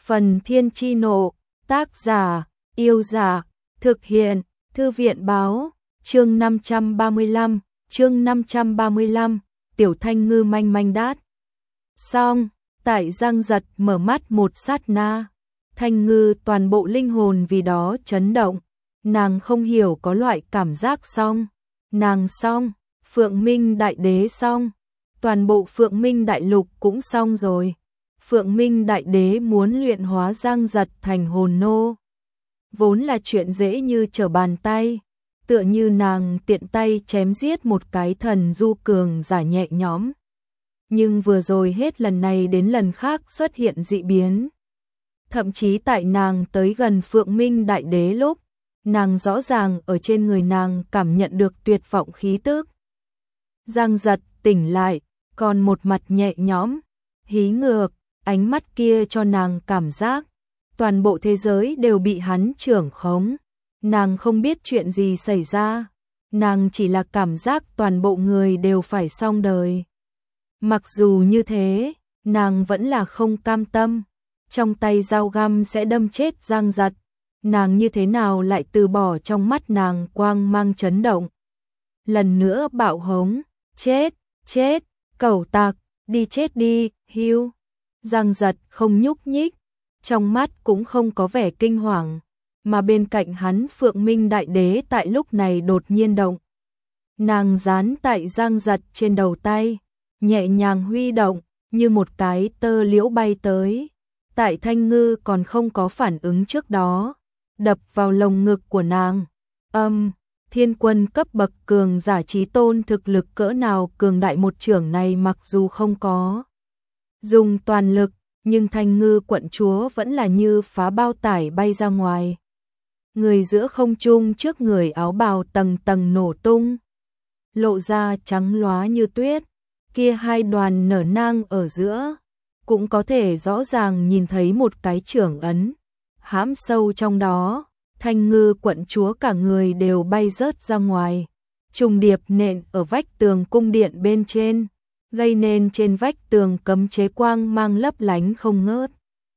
Phần Thiên Chi Nộ, tác giả, Yêu Giả, thực hiện, Thư viện Báo, chương 535, Tiểu Thanh Ngư manh manh đát. Xong, tại Giang Giật mở mắt một sát na, Thanh Ngư toàn bộ linh hồn vì đó chấn động, nàng không hiểu có loại cảm giác xong, nàng xong, Phượng Minh Đại Đế xong, toàn bộ Phượng Minh Đại Lục cũng xong rồi. Phượng Minh Đại Đế muốn luyện hóa Giang Giật thành hồn nô, vốn là chuyện dễ như trở bàn tay, tựa như nàng tiện tay chém giết một cái thần du cường giả nhẹ nhõm. Nhưng vừa rồi hết lần này đến lần khác xuất hiện dị biến. Thậm chí tại nàng tới gần Phượng Minh Đại Đế lúc, nàng rõ ràng ở trên người nàng cảm nhận được tuyệt vọng khí tức. Giang Giật tỉnh lại, còn một mặt nhẹ nhõm, hí ngược, ánh mắt kia cho nàng cảm giác toàn bộ thế giới đều bị hắn trưởng khống. Nàng không biết chuyện gì xảy ra, nàng chỉ là cảm giác toàn bộ người đều phải xong đời. Mặc dù như thế, nàng vẫn là không cam tâm, trong tay dao găm sẽ đâm chết Giang Giật, nàng như thế nào lại từ bỏ. Trong mắt nàng quang mang chấn động, lần nữa bạo hống, chết, chết, cẩu tặc, đi chết đi, hiu. Giang Giật không nhúc nhích, trong mắt cũng không có vẻ kinh hoàng, mà bên cạnh hắn Phượng Minh Đại Đế tại lúc này đột nhiên động. Nàng dán tại Giang Giật trên đầu tay, nhẹ nhàng huy động, như một cái tơ liễu bay tới. Tại Thanh Ngư còn không có phản ứng trước đó, đập vào lồng ngực của nàng. Thiên quân cấp bậc cường giả chí tôn thực lực cỡ nào cường đại, một chưởng này mặc dù không có dùng toàn lực, nhưng Thanh Ngư quận chúa vẫn là như phá bao tải bay ra ngoài. Người giữa không trung trước người áo bào tầng tầng nổ tung, lộ ra trắng lóa như tuyết, kia hai đoàn nở nang ở giữa, cũng có thể rõ ràng nhìn thấy một cái chưởng ấn, hãm sâu trong đó. Thanh Ngư quận chúa cả người đều bay rớt ra ngoài, trùng điệp nện ở vách tường cung điện bên trên, gây nên trên vách tường cấm chế quang mang lấp lánh không ngớt.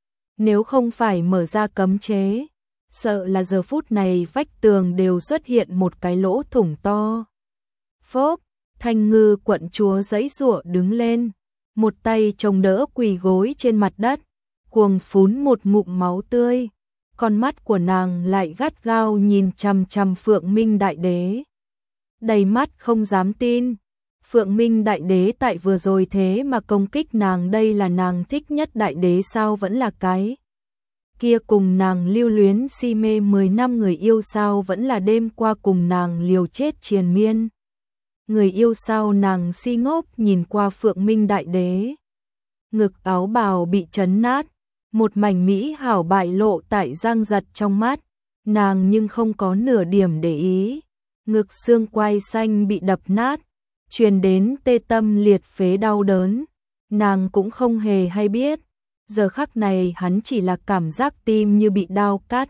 Nếu không phải mở ra cấm chế, sợ là giờ phút này vách tường đều xuất hiện một cái lỗ thủng to. Phốp, Thanh Ngư quận chúa giãy giụa đứng lên, một tay chống đỡ quỳ gối trên mặt đất, cuồng phún một ngụm máu tươi. Con mắt của nàng lại gắt gao nhìn chằm chằm Phượng Minh Đại Đế, đầy mắt không dám tin. Phượng Minh Đại Đế tại vừa rồi thế mà công kích nàng, đây là nàng thích nhất đại đế sao, vẫn là cái kia cùng nàng lưu luyến si mê 10 năm người yêu sao, vẫn là đêm qua cùng nàng liều chết triền miên người yêu sao. Nàng si ngốc nhìn qua Phượng Minh Đại Đế, ngực áo bào bị chấn nát, một mảnh mỹ hảo bại lộ tại Giang Giật trong mắt, nàng nhưng không có nửa điểm để ý. Ngực xương quai xanh bị đập nát, truyền đến tê tâm liệt phế đau đớn, nàng cũng không hề hay biết. Giờ khắc này hắn chỉ là cảm giác tim như bị đao cắt,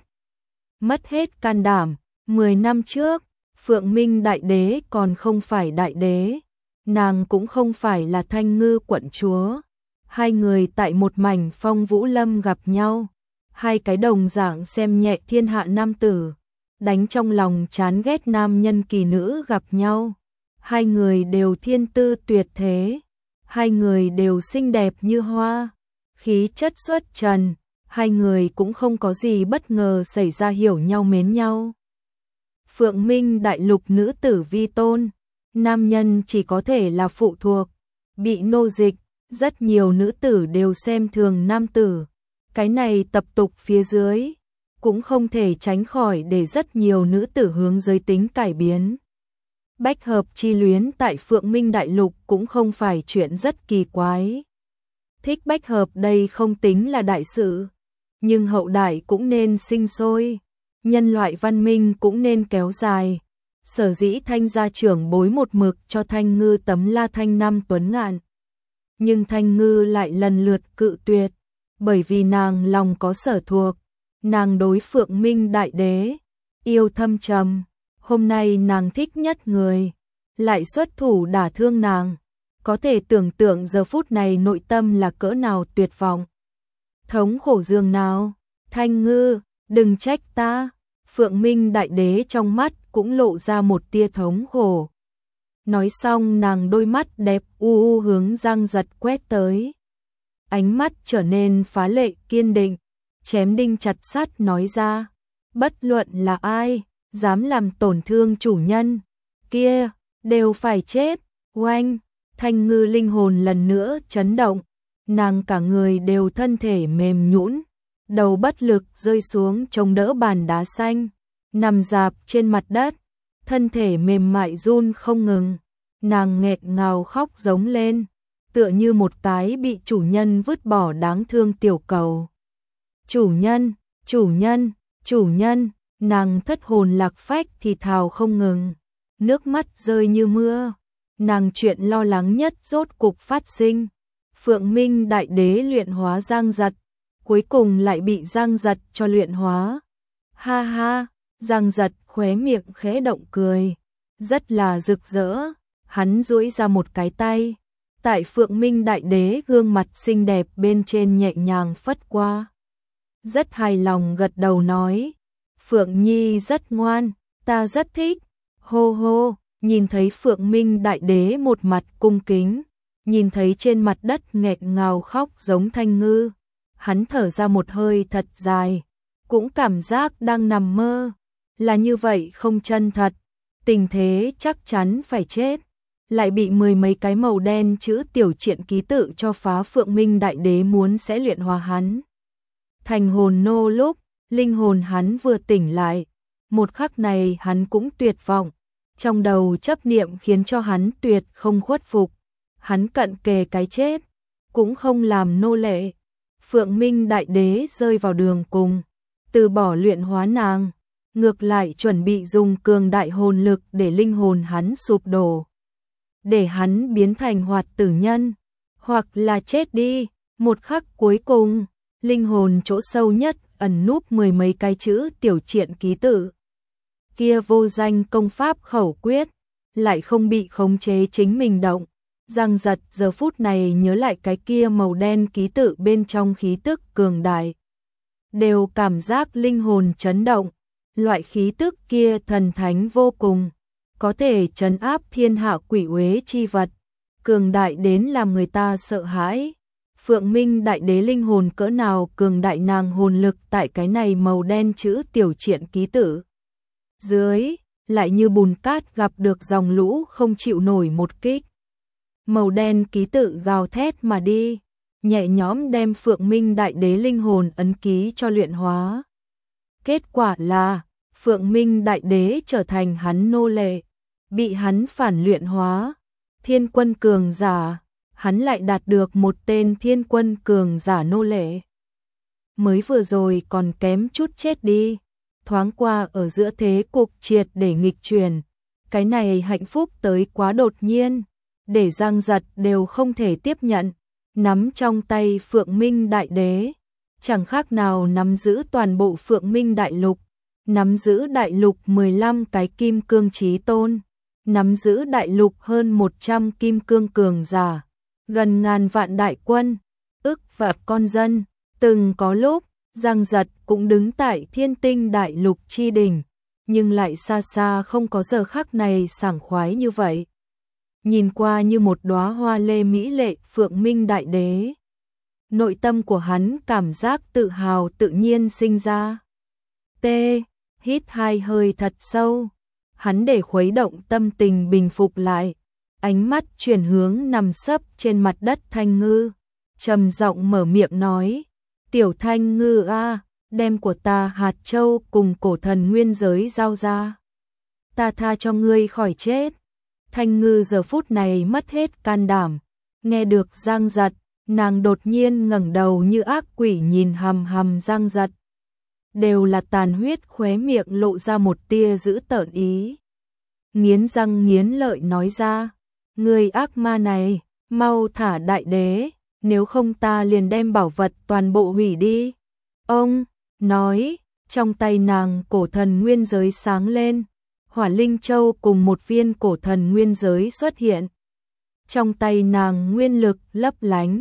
mất hết can đảm. 10 năm trước, Phượng Minh Đại Đế còn không phải đại đế, nàng cũng không phải là Thanh Ngư quận chúa. Hai người tại một mảnh phong vũ lâm gặp nhau, hai cái đồng dạng xem nhẹ thiên hạ nam tử, đánh trong lòng chán ghét nam nhân kỳ nữ gặp nhau. Hai người đều thiên tư tuyệt thế, hai người đều xinh đẹp như hoa, khí chất xuất trần, hai người cũng không có gì bất ngờ xảy ra, hiểu nhau mến nhau. Phượng Minh Đại Lục nữ tử vi tôn, nam nhân chỉ có thể là phụ thuộc, bị nô dịch, rất nhiều nữ tử đều xem thường nam tử. Cái này tập tục phía dưới, cũng không thể tránh khỏi để rất nhiều nữ tử hướng giới tính cải biến. Bách hợp chi luyến tại Phượng Minh Đại Lục cũng không phải chuyện rất kỳ quái. Thích bách hợp đây không tính là đại sự, nhưng hậu đại cũng nên sinh sôi, nhân loại văn minh cũng nên kéo dài. Sở dĩ Thanh gia trưởng bối một mực cho Thanh Ngư tấm la thanh năm tuấn ngạn, nhưng Thanh Ngư lại lần lượt cự tuyệt, bởi vì nàng lòng có sở thuộc, nàng đối Phượng Minh Đại Đế yêu thâm trầm. Hôm nay nàng thích nhất người lại xuất thủ đả thương nàng, có thể tưởng tượng giờ phút này nội tâm là cỡ nào tuyệt vọng. thống khổ giường nào, Thanh Ngư, đừng trách ta. Phượng Minh Đại Đế trong mắt cũng lộ ra một tia thống khổ. Nói xong nàng đôi mắt đẹp u hướng Giang Giật quét tới. Ánh mắt trở nên phá lệ kiên định, chém đinh chặt sắt nói ra, bất luận là ai, dám làm tổn thương chủ nhân, kia, đều phải chết. Oanh, Thanh Ngư linh hồn lần nữa chấn động, nàng cả người đều thân thể mềm nhũn, đầu bất lực rơi xuống chống đỡ bàn đá xanh, nằm rạp trên mặt đất, thân thể mềm mại run không ngừng, nàng nghẹt ngào khóc giống lên, tựa như một cái bị chủ nhân vứt bỏ đáng thương tiểu cầu. Chủ nhân, chủ nhân, chủ nhân, nàng thất hồn lạc phách thì thào không ngừng, nước mắt rơi như mưa, nàng chuyện lo lắng nhất rốt cục phát sinh. Phượng Minh Đại Đế luyện hóa Giang Giật, cuối cùng lại bị Giang Giật cho luyện hóa. Ha ha, Giang Giật khóe miệng khẽ động cười, rất là rực rỡ, hắn duỗi ra một cái tay, tại Phượng Minh Đại Đế gương mặt xinh đẹp bên trên nhẹ nhàng phất qua. Rất hài lòng gật đầu nói, Phượng Nhi rất ngoan, ta rất thích. Hô hô, nhìn thấy Phượng Minh Đại Đế một mặt cung kính, nhìn thấy trên mặt đất nghẹt ngào khóc giống Thanh Ngư, hắn thở ra một hơi thật dài, cũng cảm giác đang nằm mơ, là như vậy không chân thật, tình thế chắc chắn phải chết, lại bị mười mấy cái màu đen chữ tiểu triện ký tự cho phá. Phượng Minh Đại Đế muốn sẽ luyện hóa hắn thành hồn nô, lúc linh hồn hắn vừa tỉnh lại, một khắc này hắn cũng tuyệt vọng, trong đầu chấp niệm khiến cho hắn tuyệt không khuất phục, hắn cận kề cái chết, cũng không làm nô lệ. Phượng Minh Đại Đế rơi vào đường cùng, từ bỏ luyện hóa nàng, ngược lại chuẩn bị dùng cường đại hồn lực để linh hồn hắn sụp đổ, để hắn biến thành hoạt tử nhân, hoặc là chết đi. Một khắc cuối cùng, linh hồn chỗ sâu nhất ẩn núp mười mấy cái chữ tiểu triện ký tự. Kia vô danh công pháp khẩu quyết, lại không bị khống chế chính mình động. Giang Giật giờ phút này nhớ lại cái kia màu đen ký tự bên trong khí tức cường đại, đều cảm giác linh hồn chấn động, loại khí tức kia thần thánh vô cùng, có thể trấn áp thiên hạ quỷ uế chi vật, cường đại đến làm người ta sợ hãi. Phượng Minh Đại Đế linh hồn cỡ nào cường đại, nàng hồn lực tại cái này màu đen chữ tiểu triện ký tự dưới, lại như bùn cát gặp được dòng lũ không chịu nổi một kích. Màu đen ký tự gào thét mà đi, nhẹ nhõm đem Phượng Minh Đại Đế linh hồn ấn ký cho luyện hóa. Kết quả là, Phượng Minh Đại Đế trở thành hắn nô lệ, bị hắn phản luyện hóa. Thiên quân cường giả, hắn lại đạt được một tên thiên quân cường giả nô lệ. Mới vừa rồi còn kém chút chết đi, thoáng qua ở giữa thế cục triệt để nghịch chuyển. Cái này hạnh phúc tới quá đột nhiên, để Giang Giật đều không thể tiếp nhận. Nắm trong tay Phượng Minh Đại Đế, chẳng khác nào nắm giữ toàn bộ Phượng Minh Đại Lục, nắm giữ đại lục 15 cái kim cương chí tôn, nắm giữ đại lục hơn 100 kim cương cường giả, gần ngàn vạn đại quân, ức vạn con dân. Từng có lúc, Giang Giật cũng đứng tại Thiên Tinh Đại Lục chi đỉnh, nhưng lại xa xa không có giờ khắc này sảng khoái như vậy. Nhìn qua như một đóa hoa lê mỹ lệ Phượng Minh Đại Đế, nội tâm của hắn cảm giác tự hào tự nhiên sinh ra. Hít hai hơi thật sâu, hắn để khuấy động tâm tình bình phục lại, ánh mắt chuyển hướng nằm sấp trên mặt đất Thanh Ngư, trầm giọng mở miệng nói, tiểu Thanh Ngư a, đem của ta hạt châu cùng cổ thần nguyên giới giao ra, ta tha cho ngươi khỏi chết. Thanh Ngư giờ phút này mất hết can đảm, nghe được Giang Giật, nàng đột nhiên ngẩng đầu như ác quỷ nhìn hằm hằm Giang Giật. Đều là tàn huyết, khóe miệng lộ ra một tia dữ tợn ý. Nghiến răng nghiến lợi nói ra, ngươi ác ma này, mau thả đại đế, nếu không ta liền đem bảo vật toàn bộ hủy đi. Ông, nói, trong tay nàng cổ thần nguyên giới sáng lên. Hỏa Linh Châu cùng một viên cổ thần nguyên giới xuất hiện. Trong tay nàng nguyên lực lấp lánh,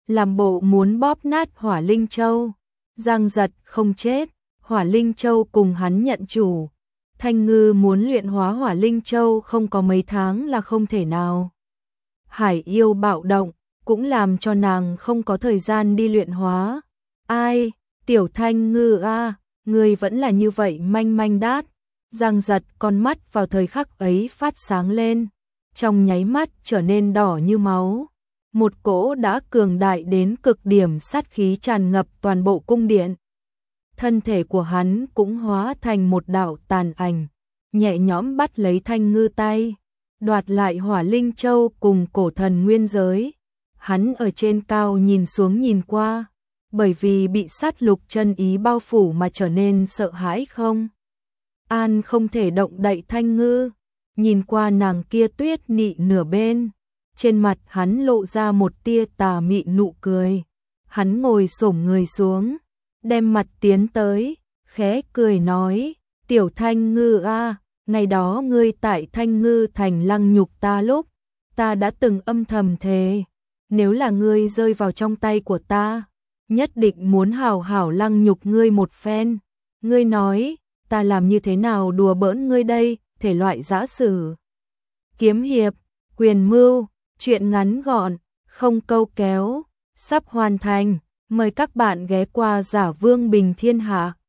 làm bộ muốn bóp nát Hỏa Linh Châu. Giang Giật không chết, Hỏa Linh Châu cùng hắn nhận chủ. Thanh Ngư muốn luyện hóa Hỏa Linh Châu không có mấy tháng là không thể nào. Hải yêu bạo động, cũng làm cho nàng không có thời gian đi luyện hóa. Ai, Tiểu Thanh Ngư a, ngươi vẫn là như vậy manh manh đát. Giang Giật con mắt vào thời khắc ấy phát sáng lên, trong nháy mắt trở nên đỏ như máu. Một cỗ đã cường đại đến cực điểm sát khí tràn ngập toàn bộ cung điện. Thân thể của hắn cũng hóa thành một đạo tàn ảnh, nhẹ nhõm bắt lấy Thanh Ngư tay, đoạt lại Hỏa Linh Châu cùng cổ thần nguyên giới. Hắn ở trên cao nhìn xuống nhìn qua, bởi vì bị sát lục chân ý bao phủ mà trở nên sợ hãi không an, không thể động đậy Thanh Ngư. Nhìn qua nàng kia tuyết nị nửa bên, trên mặt hắn lộ ra một tia tà mị nụ cười. Hắn ngồi xổm người xuống, đem mặt tiến tới, khẽ cười nói, Tiểu Thanh Ngư a, ngày đó ngươi tại Thanh Ngư thành lăng nhục ta lúc, ta đã từng âm thầm thề, nếu là ngươi rơi vào trong tay của ta, nhất định muốn hảo hảo lăng nhục ngươi một phen. Ngươi nói, ta làm như thế nào đùa bỡn ngươi đây, thể loại giã sử, kiếm hiệp, quyền mưu, truyện ngắn gọn, không câu kéo, sắp hoàn thành. Mời các bạn ghé qua Giả Vương Bình Thiên Hạ.